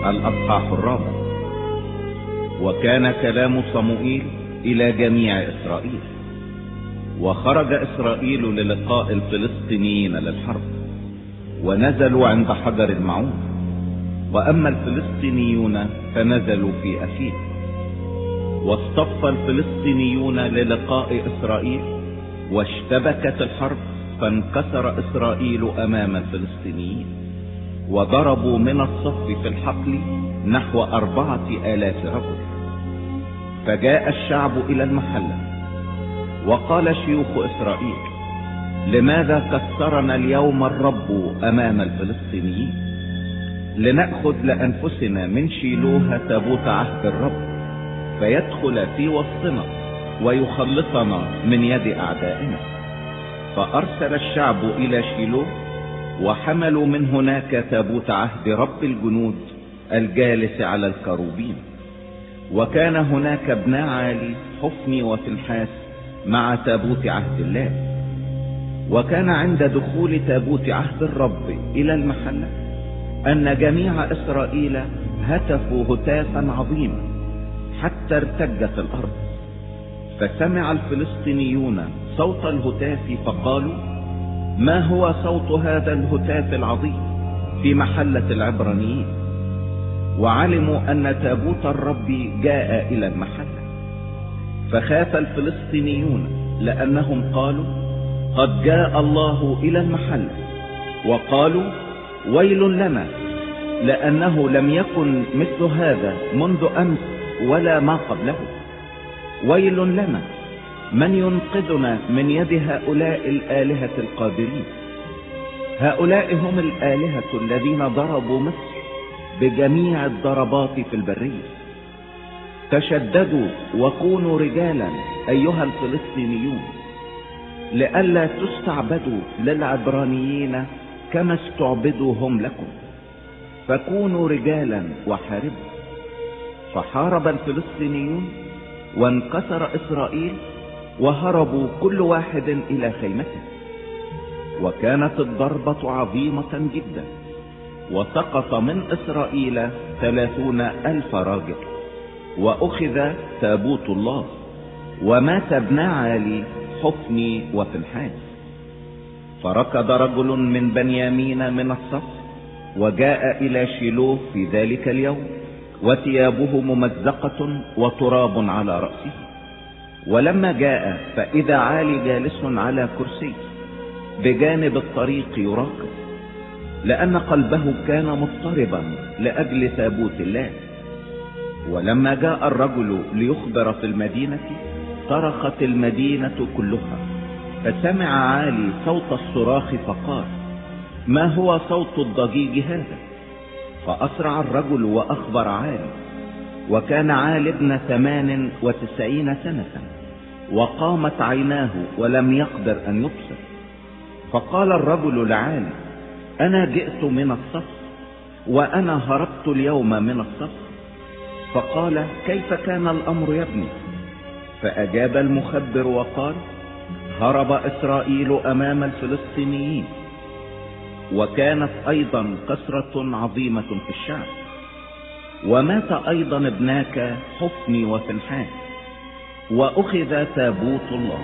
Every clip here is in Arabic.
الأصحاح 4. وكان كلام صموئيل إلى جميع إسرائيل، وخرج إسرائيل للقاء الفلسطينيين للحرب، ونزلوا عند حجر المعون. وأما الفلسطينيون فنزلوا في أفيل. واصطف الفلسطينيون للقاء إسرائيل، واشتبكت الحرب، فانكسر إسرائيل أمام الفلسطينيين، وضربوا من الصف في الحقل نحو 4,000 رجل. فجاء الشعب إلى المحلة، وقال شيوخ إسرائيل: لماذا كسرنا اليوم الرب أمام الفلسطينيين؟ لنأخذ لأنفسنا من شيلوه تابوت عهد الرب، فيدخل في وسطنا ويخلصنا من يد أعدائنا. فأرسل الشعب إلى شيلوه، وحملوا من هناك تابوت عهد رب الجنود الجالس على الكروبين. وكان هناك ابنا عالي حفني وفنحاس مع تابوت عهد الله. وكان عند دخول تابوت عهد الرب إلى المحلة أن جميع إسرائيل هتفوا هتافا عظيما حتى ارتجت الأرض. فسمع الفلسطينيون صوت الهتاف، فقالوا: ما هو صوت هذا الهتاف العظيم في محلة العبرانيين؟ وعلموا أن تابوت الرب جاء إلى المحلة. فخاف الفلسطينيون، لأنهم قالوا: قد جاء الله إلى المحلة. وقالوا: ويل لنا، لأنه لم يكن مثل هذا منذ أمس ولا ما قبله. ويل لنا، من ينقذنا من يد هؤلاء الآلهة القادرين؟ هؤلاء هم الآلهة الذين ضربوا مصر بجميع الضربات في البرية. تشددوا وكونوا رجالا أيها الفلسطينيون، لئلا تستعبدوا للعبرانيين كما استعبدوا هم لكم، فكونوا رجالا وحاربوا. فحارب الفلسطينيون، وانكسر إسرائيل، وهربوا كل واحد إلى خيمته. وكانت الضربة عظيمة جدا، وسقط من إسرائيل 30,000 راجل. وأخذ تابوت الله، ومات ابنا عالي حفني وفنحاس. فركض رجل من بنيامين من الصف، وجاء إلى شيلوه في ذلك اليوم، وثيابه ممزقة وتراب على رأسه. ولما جاء فإذا عالي جالس على كرسي بجانب الطريق يراقب، لأن قلبه كان مضطربا لأجل تابوت الله. ولما جاء الرجل ليخبر في المدينة، صرخت المدينة كلها. فسمع عالي صوت الصراخ، فقال: ما هو صوت الضجيج هذا؟ فأسرع الرجل وأخبر عالي. وكان عالي ابن 98 سنة، وقامت عيناه ولم يقدر أن يبصر. فقال الرجل لعالي: أنا جئت من الصف، وأنا هربت اليوم من الصف. فقال: كيف كان الأمر يا ابني؟ فأجاب المخبر وقال: هرب إسرائيل أمام الفلسطينيين. وكانت أيضا كثرة عظيمة في الشعب. ومات أيضا ابناك حفني وفنحاس، وأخذ تابوت الله.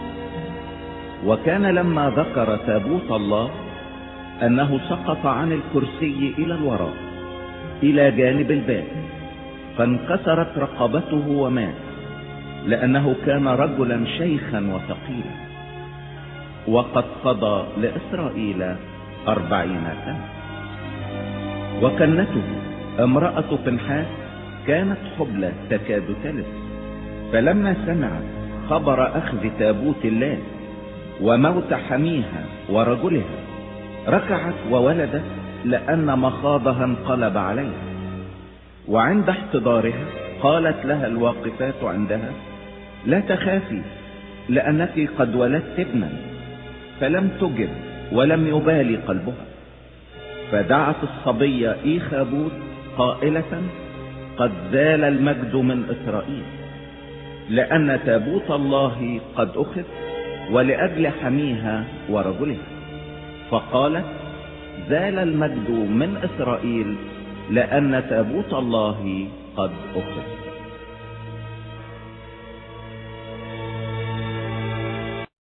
وكان لما ذكر تابوت الله أنه سقط عن الكرسي إلى الوراء إلى جانب الباب، فانكسرت رقبته ومات، لأنه كان رجلا شيخا وثقيلا، وقد قضى لإسرائيل 40 سنة. وكنته امرأة فنحاس كانت حبلى تكاد تلد. فلما سمعت خبر أخذ تابوت الله وموت حميها ورجلها، ركعت وولدت، لأن مخاضها انقلب عليها. وعند احتضارها قالت لها الواقفات عندها: لا تخافي، لأنك قد ولدت ابنا. فلم تجب ولم يبالي قلبها. فدعت الصبي إيخابود قائلة: قد زال المجد من إسرائيل، لأن تابوت الله قد أخذ، ولأجل حميها ورجلها. فقالت: زال المجد من إسرائيل، لأن تابوت الله قد أخذ.